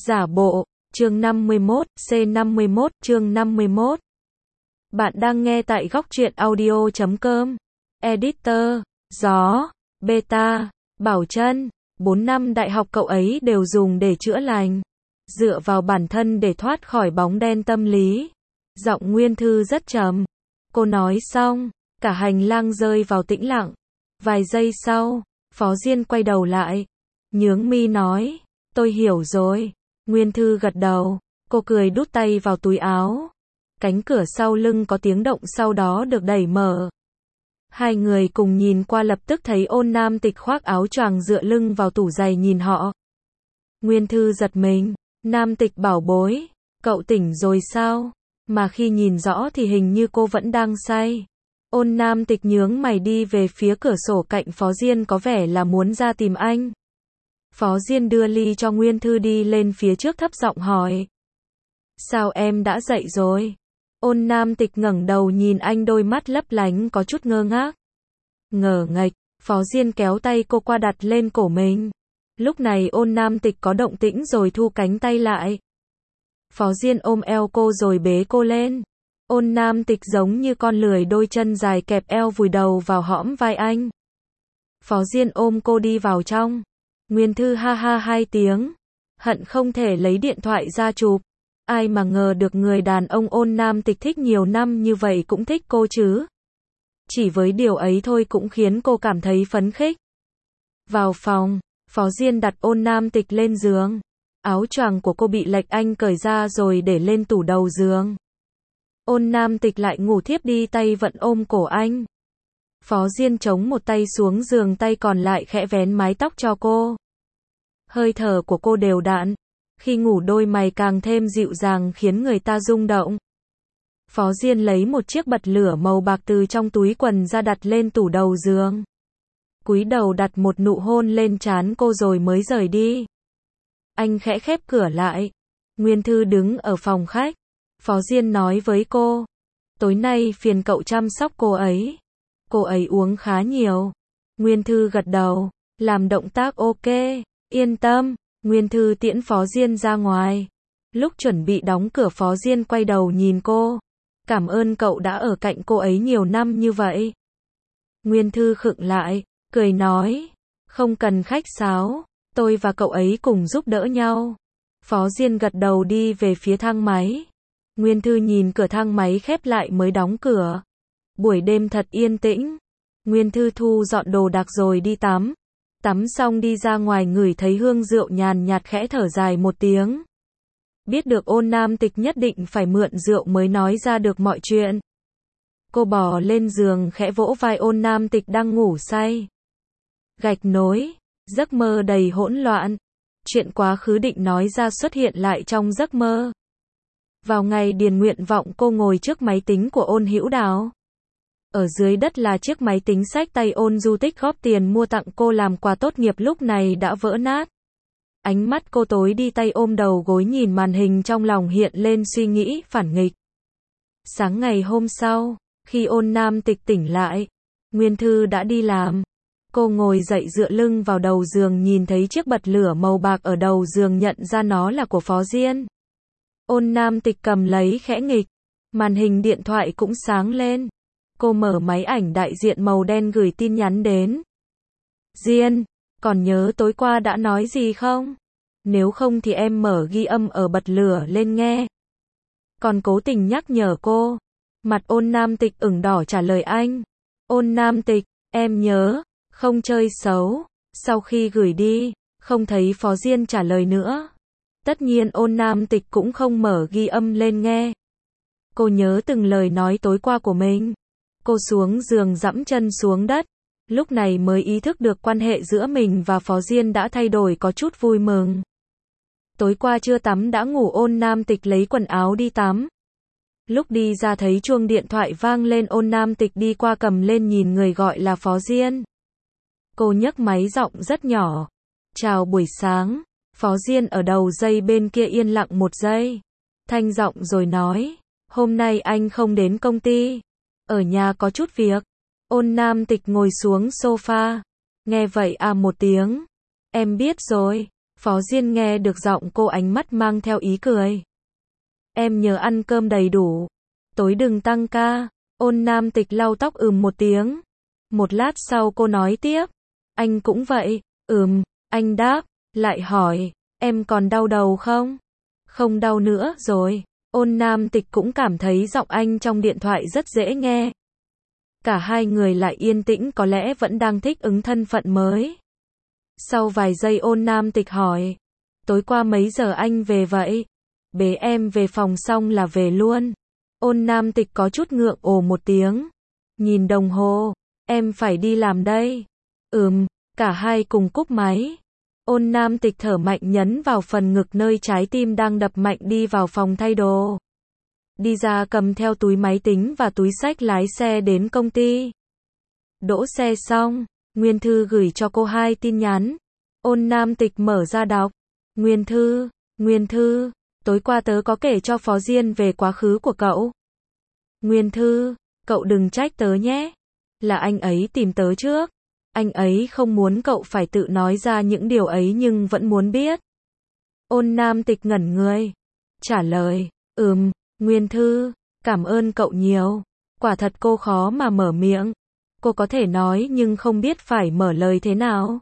Giả bộ, chương 51, C51, chương 51. Bạn đang nghe tại góc truyện audio.com. Editor, Gió, Beta, Bảo Trân, 4 năm đại học cậu ấy đều dùng để chữa lành. Dựa vào bản thân để thoát khỏi bóng đen tâm lý. Giọng Nguyên Thư rất trầm. Cô nói xong, cả hành lang rơi vào tĩnh lặng. Vài giây sau, Phó Diên quay đầu lại. Nhướng mi nói, tôi hiểu rồi. Nguyên Thư gật đầu, cô cười đút tay vào túi áo. Cánh cửa sau lưng có tiếng động sau đó được đẩy mở. Hai người cùng nhìn qua lập tức thấy Ôn Nam Tịch khoác áo choàng dựa lưng vào tủ giày nhìn họ. Nguyên Thư giật mình, Nam Tịch bảo bối, cậu tỉnh rồi sao? Mà khi nhìn rõ thì hình như cô vẫn đang say. Ôn Nam Tịch nhướng mày đi về phía cửa sổ cạnh Phó Diên có vẻ là muốn ra tìm anh. Phó Diên đưa ly cho Nguyên Thư đi lên phía trước thấp giọng hỏi. Sao em đã dậy rồi? Ôn Nam Tịch ngẩng đầu nhìn anh đôi mắt lấp lánh có chút ngơ ngác. Ngờ nghệch, Phó Diên kéo tay cô qua đặt lên cổ mình. Lúc này Ôn Nam Tịch có động tĩnh rồi thu cánh tay lại. Phó Diên ôm eo cô rồi bế cô lên. Ôn Nam Tịch giống như con lười đôi chân dài kẹp eo vùi đầu vào hõm vai anh. Phó Diên ôm cô đi vào trong. Nguyên Thư ha ha hai tiếng. Hận không thể lấy điện thoại ra chụp. Ai mà ngờ được người đàn ông Ôn Nam Tịch thích nhiều năm như vậy cũng thích cô chứ. Chỉ với điều ấy thôi cũng khiến cô cảm thấy phấn khích. Vào phòng, Phó Diên đặt Ôn Nam Tịch lên giường. Áo choàng của cô bị lệch anh cởi ra rồi để lên tủ đầu giường. Ôn Nam Tịch lại ngủ thiếp đi tay vẫn ôm cổ anh. Phó Diên chống một tay xuống giường tay còn lại khẽ vén mái tóc cho cô. Hơi thở của cô đều đặn. Khi ngủ đôi mày càng thêm dịu dàng khiến người ta rung động. Phó Diên lấy một chiếc bật lửa màu bạc từ trong túi quần ra đặt lên tủ đầu giường. Cúi đầu đặt một nụ hôn lên trán cô rồi mới rời đi. Anh khẽ khép cửa lại. Nguyên Thư đứng ở phòng khách. Phó Diên nói với cô. Tối nay phiền cậu chăm sóc cô ấy. Cô ấy uống khá nhiều. Nguyên Thư gật đầu. Làm động tác ok. Yên tâm. Nguyên Thư tiễn Phó Diên ra ngoài. Lúc chuẩn bị đóng cửa Phó Diên quay đầu nhìn cô. Cảm ơn cậu đã ở cạnh cô ấy nhiều năm như vậy. Nguyên Thư khựng lại, cười nói. Không cần khách sáo. Tôi và cậu ấy cùng giúp đỡ nhau. Phó Diên gật đầu đi về phía thang máy. Nguyên Thư nhìn cửa thang máy khép lại mới đóng cửa. Buổi đêm thật yên tĩnh. Nguyên Thư thu dọn đồ đạc rồi đi tắm. Tắm xong đi ra ngoài ngửi thấy hương rượu nhàn nhạt khẽ thở dài một tiếng. Biết được Ôn Nam Tịch nhất định phải mượn rượu mới nói ra được mọi chuyện. Cô bò lên giường khẽ vỗ vai Ôn Nam Tịch đang ngủ say. Gạch nối, giấc mơ đầy hỗn loạn. Chuyện quá khứ định nói ra xuất hiện lại trong giấc mơ. Vào ngày điền nguyện vọng cô ngồi trước máy tính của Ôn Hữu Đào. Ở dưới đất là chiếc máy tính xách tay Ôn Du Tích góp tiền mua tặng cô làm quà tốt nghiệp lúc này đã vỡ nát. Ánh mắt cô tối đi tay ôm đầu gối nhìn màn hình trong lòng hiện lên suy nghĩ phản nghịch. Sáng ngày hôm sau, khi Ôn Nam Tịch tỉnh lại, Nguyên Thư đã đi làm. Cô ngồi dậy dựa lưng vào đầu giường nhìn thấy chiếc bật lửa màu bạc ở đầu giường nhận ra nó là của Phó Diên. Ôn Nam Tịch cầm lấy khẽ nghịch. Màn hình điện thoại cũng sáng lên. Cô mở máy ảnh đại diện màu đen gửi tin nhắn đến. Diên, còn nhớ tối qua đã nói gì không? Nếu không thì em mở ghi âm ở bật lửa lên nghe. Còn cố tình nhắc nhở cô. Mặt Ôn Nam Tịch ửng đỏ trả lời anh. Ôn Nam Tịch, em nhớ, không chơi xấu. Sau khi gửi đi, không thấy Phó Diên trả lời nữa. Tất nhiên Ôn Nam Tịch cũng không mở ghi âm lên nghe. Cô nhớ từng lời nói tối qua của mình. Cô xuống giường dẫm chân xuống đất. Lúc này mới ý thức được quan hệ giữa mình và Phó Diên đã thay đổi có chút vui mừng. Tối qua chưa tắm đã ngủ Ôn Nam Tịch lấy quần áo đi tắm. Lúc đi ra thấy chuông điện thoại vang lên Ôn Nam Tịch đi qua cầm lên nhìn người gọi là Phó Diên. Cô nhấc máy giọng rất nhỏ. Chào buổi sáng. Phó Diên ở đầu dây bên kia yên lặng một giây. Thanh giọng rồi nói. Hôm nay anh không đến công ty. Ở nhà có chút việc. Ôn Nam Tịch ngồi xuống sofa. Nghe vậy à một tiếng. Em biết rồi. Phó Diên nghe được giọng cô, ánh mắt mang theo ý cười. Em nhớ ăn cơm đầy đủ. Tối đừng tăng ca. Ôn Nam Tịch lau tóc một tiếng. Một lát sau cô nói tiếp. Anh cũng vậy. Anh đáp. Lại hỏi. Em còn đau đầu không? Không đau nữa rồi. Ôn Nam Tịch cũng cảm thấy giọng anh trong điện thoại rất dễ nghe. Cả hai người lại yên tĩnh, có lẽ vẫn đang thích ứng thân phận mới. Sau vài giây Ôn Nam Tịch hỏi. Tối qua mấy giờ anh về vậy? Bế em về phòng xong là về luôn. Ôn Nam Tịch có chút ngượng ồ một tiếng. Nhìn đồng hồ. Em phải đi làm đây. Cả hai cùng cúp máy. Ôn Nam Tịch thở mạnh nhấn vào phần ngực nơi trái tim đang đập mạnh, đi vào phòng thay đồ. Đi ra cầm theo túi máy tính và túi xách lái xe đến công ty. Đỗ xe xong, Nguyên Thư gửi cho cô 2 tin nhắn. Ôn Nam Tịch mở ra đọc. Nguyên Thư, tối qua tớ có kể cho Phó Diên về quá khứ của cậu. Nguyên Thư, cậu đừng trách tớ nhé. Là anh ấy tìm tớ trước. Anh ấy không muốn cậu phải tự nói ra những điều ấy nhưng vẫn muốn biết. Ôn Nam Tịch ngẩn người. Trả lời, Nguyên Thư, cảm ơn cậu nhiều. Quả thật cô khó mà mở miệng. Cô có thể nói nhưng không biết phải mở lời thế nào.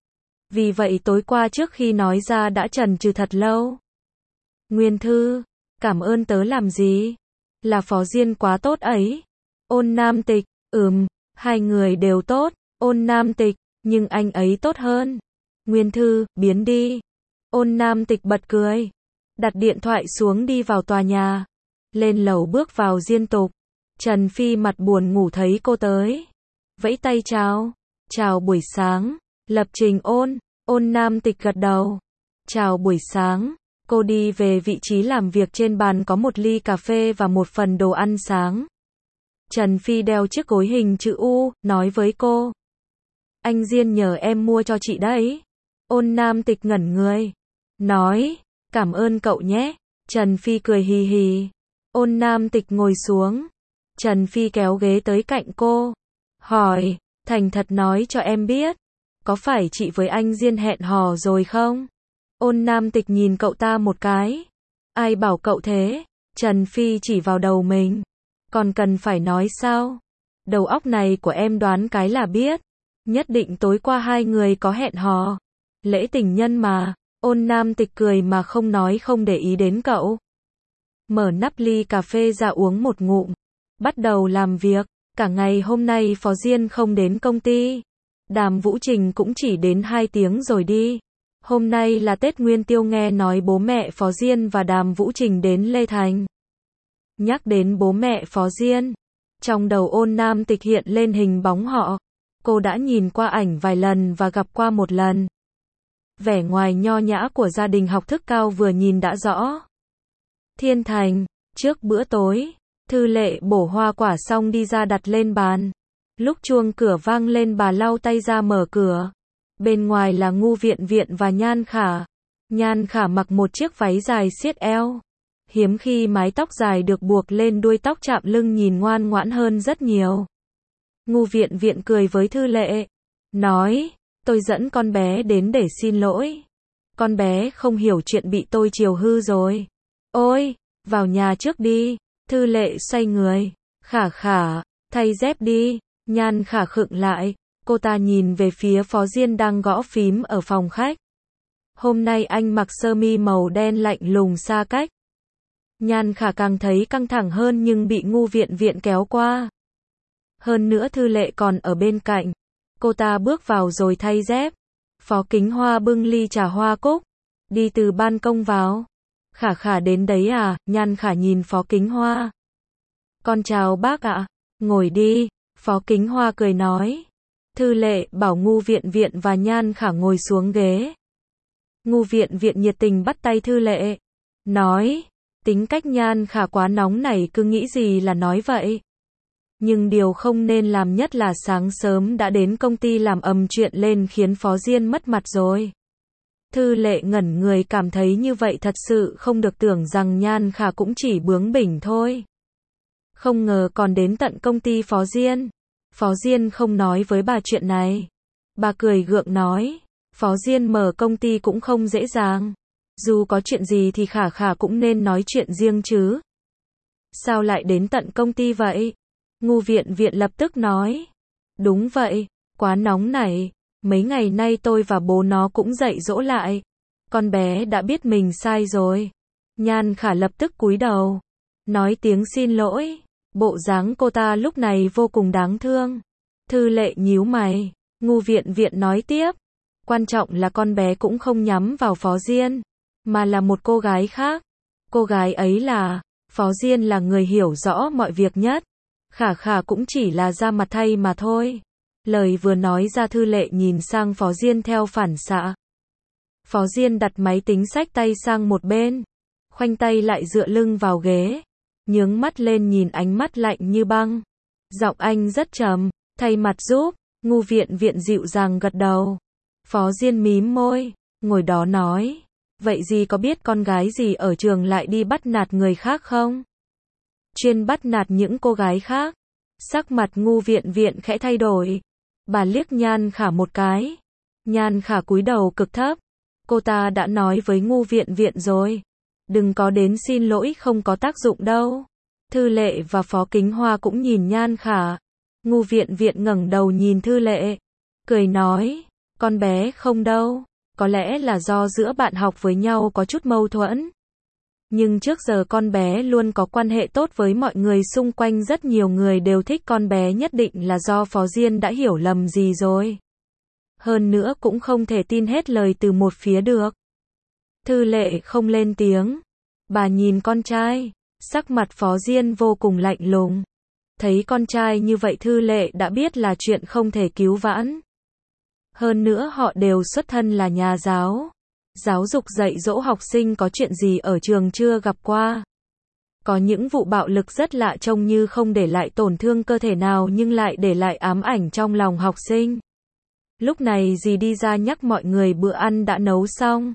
Vì vậy tối qua trước khi nói ra đã chần chừ thật lâu. Nguyên Thư, cảm ơn tớ làm gì? Là Phó Diên quá tốt ấy. Ôn Nam Tịch, hai người đều tốt. Ôn Nam Tịch, nhưng anh ấy tốt hơn. Nguyên Thư, biến đi. Ôn Nam Tịch bật cười. Đặt điện thoại xuống đi vào tòa nhà. Lên lầu bước vào Diên Tục. Trần Phi mặt buồn ngủ thấy cô tới. Vẫy tay chào. Chào buổi sáng. Lập Trình Ôn Nam Tịch gật đầu. Chào buổi sáng. Cô đi về vị trí làm việc, trên bàn có một ly cà phê và một phần đồ ăn sáng. Trần Phi đeo chiếc gối hình chữ U, nói với cô. Anh Diên nhờ em mua cho chị đấy. Ôn Nam Tịch ngẩn người. Nói, cảm ơn cậu nhé. Trần Phi cười hì hì. Ôn Nam Tịch ngồi xuống. Trần Phi kéo ghế tới cạnh cô. Hỏi, thành thật nói cho em biết. Có phải chị với anh Diên hẹn hò rồi không? Ôn Nam Tịch nhìn cậu ta một cái. Ai bảo cậu thế? Trần Phi chỉ vào đầu mình. Còn cần phải nói sao? Đầu óc này của em đoán cái là biết. Nhất định tối qua hai người có hẹn hò. Lễ tình nhân mà. Ôn Nam Tịch cười mà không nói, không để ý đến cậu. Mở nắp ly cà phê ra uống một ngụm. Bắt đầu làm việc. Cả ngày hôm nay Phó Diên không đến công ty. Đàm Vũ Trình cũng chỉ đến 2 tiếng rồi đi. Hôm nay là Tết Nguyên Tiêu, nghe nói bố mẹ Phó Diên và Đàm Vũ Trình đến Lê Thành. Nhắc đến bố mẹ Phó Diên, trong đầu Ôn Nam Tịch hiện lên hình bóng họ. Cô đã nhìn qua ảnh vài lần và gặp qua một lần. Vẻ ngoài nho nhã của gia đình học thức cao vừa nhìn đã rõ. Thiên Thành, trước bữa tối, Thư Lệ bổ hoa quả xong đi ra đặt lên bàn. Lúc chuông cửa vang lên bà lau tay ra mở cửa. Bên ngoài là Ngu Viện Viện và Nhan Khả. Nhan Khả mặc một chiếc váy dài xiết eo. Hiếm khi mái tóc dài được buộc lên đuôi tóc chạm lưng, nhìn ngoan ngoãn hơn rất nhiều. Ngu Viện Viện cười với Thư Lệ. Nói, tôi dẫn con bé đến để xin lỗi. Con bé không hiểu chuyện bị tôi chiều hư rồi. Ôi, vào nhà trước đi. Thư Lệ xoay người. Khả Khả, thay dép đi. Nhan Khả khựng lại. Cô ta nhìn về phía Phó Diên đang gõ phím ở phòng khách. Hôm nay anh mặc sơ mi màu đen lạnh lùng xa cách. Nhan Khả càng thấy căng thẳng hơn nhưng bị Ngu Viện Viện kéo qua. Hơn nữa Thư Lệ còn ở bên cạnh. Cô ta bước vào rồi thay dép. Phó Kính Hoa bưng ly trà hoa cúc. Đi từ ban công vào. Khả Khả đến đấy à? Nhan Khả nhìn Phó Kính Hoa. Con chào bác ạ. Ngồi đi. Phó Kính Hoa cười nói. Thư Lệ bảo Ngu Viện Viện và Nhan Khả ngồi xuống ghế. Ngu Viện Viện nhiệt tình bắt tay Thư Lệ. Nói, tính cách Nhan Khả quá nóng nảy, cứ nghĩ gì là nói vậy. Nhưng điều không nên làm nhất là sáng sớm đã đến công ty làm ầm chuyện lên khiến Phó Diên mất mặt rồi. Thư Lệ ngẩn người, cảm thấy như vậy thật sự không được, tưởng rằng Nhan Khả cũng chỉ bướng bỉnh thôi. Không ngờ còn đến tận công ty Phó Diên. Phó Diên không nói với bà chuyện này. Bà cười gượng nói, Phó Diên mở công ty cũng không dễ dàng. Dù có chuyện gì thì Khả Khả cũng nên nói chuyện riêng chứ. Sao lại đến tận công ty vậy? Ngu Viện Viện lập tức nói. Đúng vậy, quá nóng này. Mấy ngày nay tôi và bố nó cũng dạy dỗ lại. Con bé đã biết mình sai rồi. Nhan Khả lập tức cúi đầu. Nói tiếng xin lỗi. Bộ dáng cô ta lúc này vô cùng đáng thương. Thư Lệ nhíu mày. Ngu Viện Viện nói tiếp. Quan trọng là con bé cũng không nhắm vào Phó Diên, mà là một cô gái khác. Cô gái ấy là, Phó Diên là người hiểu rõ mọi việc nhất. Khả Khả cũng chỉ là ra mặt thay mà thôi. Lời vừa nói ra Thư Lệ nhìn sang Phó Diên theo phản xạ. Phó Diên đặt máy tính xách tay sang một bên, khoanh tay lại dựa lưng vào ghế, nhướng mắt lên nhìn ánh mắt lạnh như băng. Giọng anh rất trầm, thay mặt giúp. Ngu Viện Viện dịu dàng gật đầu. Phó Diên mím môi, ngồi đó nói, vậy gì có biết con gái gì ở trường lại đi bắt nạt người khác không? Chuyên bắt nạt những cô gái khác. Sắc mặt Ngu Viện Viện khẽ thay đổi. Bà liếc Nhan Khả một cái. Nhan Khả cúi đầu cực thấp. Cô ta đã nói với Ngu Viện Viện rồi. Đừng có đến xin lỗi, không có tác dụng đâu. Thư Lệ và Phó Kính Hoa cũng nhìn Nhan Khả. Ngu Viện Viện ngẩng đầu nhìn Thư Lệ, cười nói, con bé không đâu, có lẽ là do giữa bạn học với nhau có chút mâu thuẫn. Nhưng trước giờ con bé luôn có quan hệ tốt với mọi người xung quanh, rất nhiều người đều thích con bé, nhất định là do Phó Diên đã hiểu lầm gì rồi. Hơn nữa cũng không thể tin hết lời từ một phía được. Thư Lệ không lên tiếng. Bà nhìn con trai, sắc mặt Phó Diên vô cùng lạnh lùng. Thấy con trai như vậy Thư Lệ đã biết là chuyện không thể cứu vãn. Hơn nữa họ đều xuất thân là nhà giáo. Giáo dục dạy dỗ học sinh có chuyện gì ở trường chưa gặp qua. Có những vụ bạo lực rất lạ, trông như không để lại tổn thương cơ thể nào nhưng lại để lại ám ảnh trong lòng học sinh. Lúc này dì đi ra nhắc mọi người bữa ăn đã nấu xong.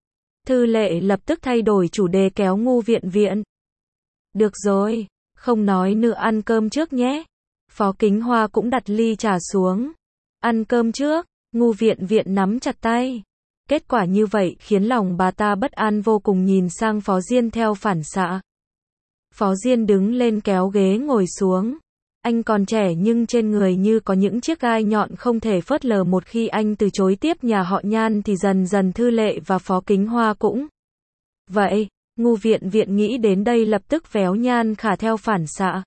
Thư Lệ lập tức thay đổi chủ đề kéo Ngu Viện Viện. Được rồi, không nói nữa, ăn cơm trước nhé. Phó Kính Hoa cũng đặt ly trà xuống. Ăn cơm trước. Ngu Viện Viện nắm chặt tay. Kết quả như vậy khiến lòng bà ta bất an vô cùng, nhìn sang Phó Diên theo phản xạ. Phó Diên đứng lên kéo ghế ngồi xuống. Anh còn trẻ nhưng trên người như có những chiếc gai nhọn không thể phớt lờ, một khi anh từ chối tiếp nhà họ Nhan thì dần dần Thư Lệ và Phó Kính Hoa cũng vậy. Ngu Viện Viện nghĩ đến đây lập tức véo Nhan Khả theo phản xạ.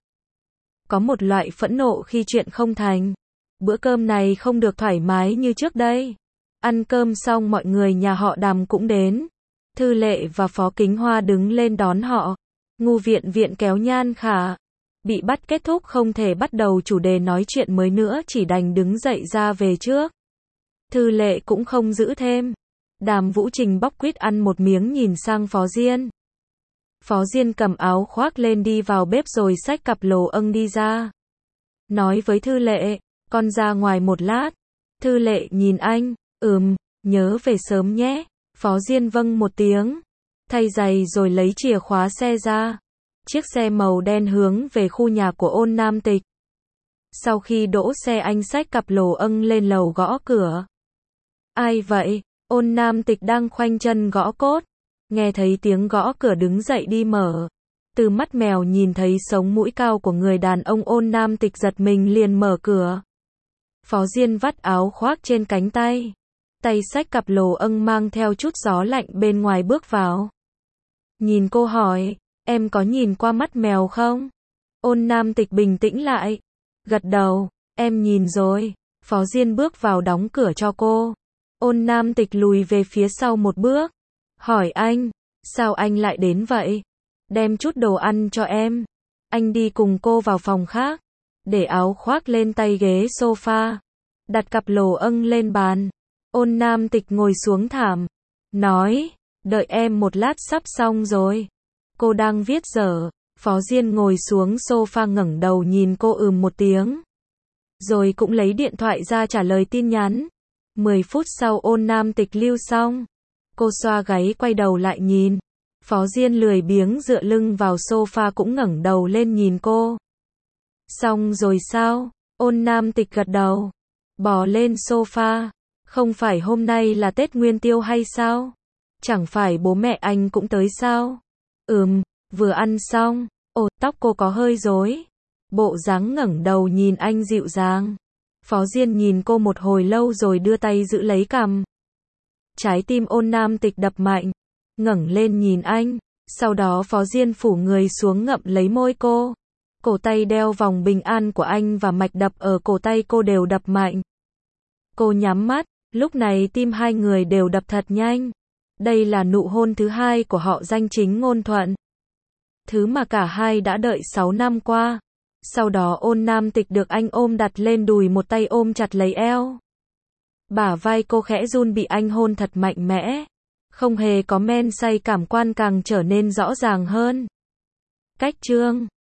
Có một loại phẫn nộ khi chuyện không thành. Bữa cơm này không được thoải mái như trước đây. Ăn cơm xong mọi người nhà họ Đàm cũng đến. Thư Lệ và Phó Kính Hoa đứng lên đón họ. Ngu Viện Viện kéo Nhan Khả. Bị bắt kết thúc không thể bắt đầu chủ đề nói chuyện mới nữa, chỉ đành đứng dậy ra về trước. Thư Lệ cũng không giữ thêm. Đàm Vũ Trình bóc quýt ăn một miếng nhìn sang Phó Diên. Phó Diên cầm áo khoác lên đi vào bếp rồi xách cặp lồ âng đi ra. Nói với Thư Lệ, con ra ngoài một lát. Thư Lệ nhìn anh, nhớ về sớm nhé. Phó Diên vâng một tiếng. Thay giày rồi lấy chìa khóa xe ra. Chiếc xe màu đen hướng về khu nhà của Ôn Nam Tịch. Sau khi đỗ xe anh xách cặp lồ âng lên lầu gõ cửa. Ai vậy? Ôn Nam Tịch đang khoanh chân gõ cốt. Nghe thấy tiếng gõ cửa đứng dậy đi mở. Từ mắt mèo nhìn thấy sống mũi cao của người đàn ông, Ôn Nam Tịch giật mình liền mở cửa. Phó Diên vắt áo khoác trên cánh tay. Tay xách cặp lồ âng mang theo chút gió lạnh bên ngoài bước vào. Nhìn cô hỏi, em có nhìn qua mắt mèo không? Ôn Nam Tịch bình tĩnh lại. Gật đầu, em nhìn rồi. Phó Diên bước vào đóng cửa cho cô. Ôn Nam Tịch lùi về phía sau một bước. Hỏi anh, sao anh lại đến vậy? Đem chút đồ ăn cho em. Anh đi cùng cô vào phòng khác. Để áo khoác lên tay ghế sofa. Đặt cặp lồ âng lên bàn. Ôn Nam Tịch ngồi xuống thảm. Nói, đợi em một lát, sắp xong rồi. Cô đang viết dở. Phó Diên ngồi xuống sofa ngẩng đầu nhìn cô một tiếng. Rồi cũng lấy điện thoại ra trả lời tin nhắn. 10 phút sau Ôn Nam Tịch lưu xong. Cô xoa gáy quay đầu lại nhìn. Phó Diên lười biếng dựa lưng vào sofa cũng ngẩng đầu lên nhìn cô. Xong rồi sao? Ôn Nam Tịch gật đầu. Bò lên sofa. Không phải hôm nay là Tết Nguyên Tiêu hay sao? Chẳng phải bố mẹ anh cũng tới sao? Vừa ăn xong. Ồ, tóc cô có hơi rối. Bộ dáng ngẩng đầu nhìn anh dịu dàng. Phó Diên nhìn cô một hồi lâu rồi đưa tay giữ lấy cằm. Trái tim Ôn Nam Tịch đập mạnh, ngẩng lên nhìn anh, sau đó Phó Diên phủ người xuống ngậm lấy môi cô. Cổ tay đeo vòng bình an của anh và mạch đập ở cổ tay cô đều đập mạnh. Cô nhắm mắt, lúc này tim hai người đều đập thật nhanh. Đây là nụ hôn thứ hai của họ danh chính ngôn thuận. Thứ mà cả hai đã đợi 6 năm qua. Sau đó Ôn Nam Tịch được anh ôm đặt lên đùi, một tay ôm chặt lấy eo. Bả vai cô khẽ run, bị anh hôn thật mạnh mẽ. Không hề có men say, cảm quan càng trở nên rõ ràng hơn. Cách chương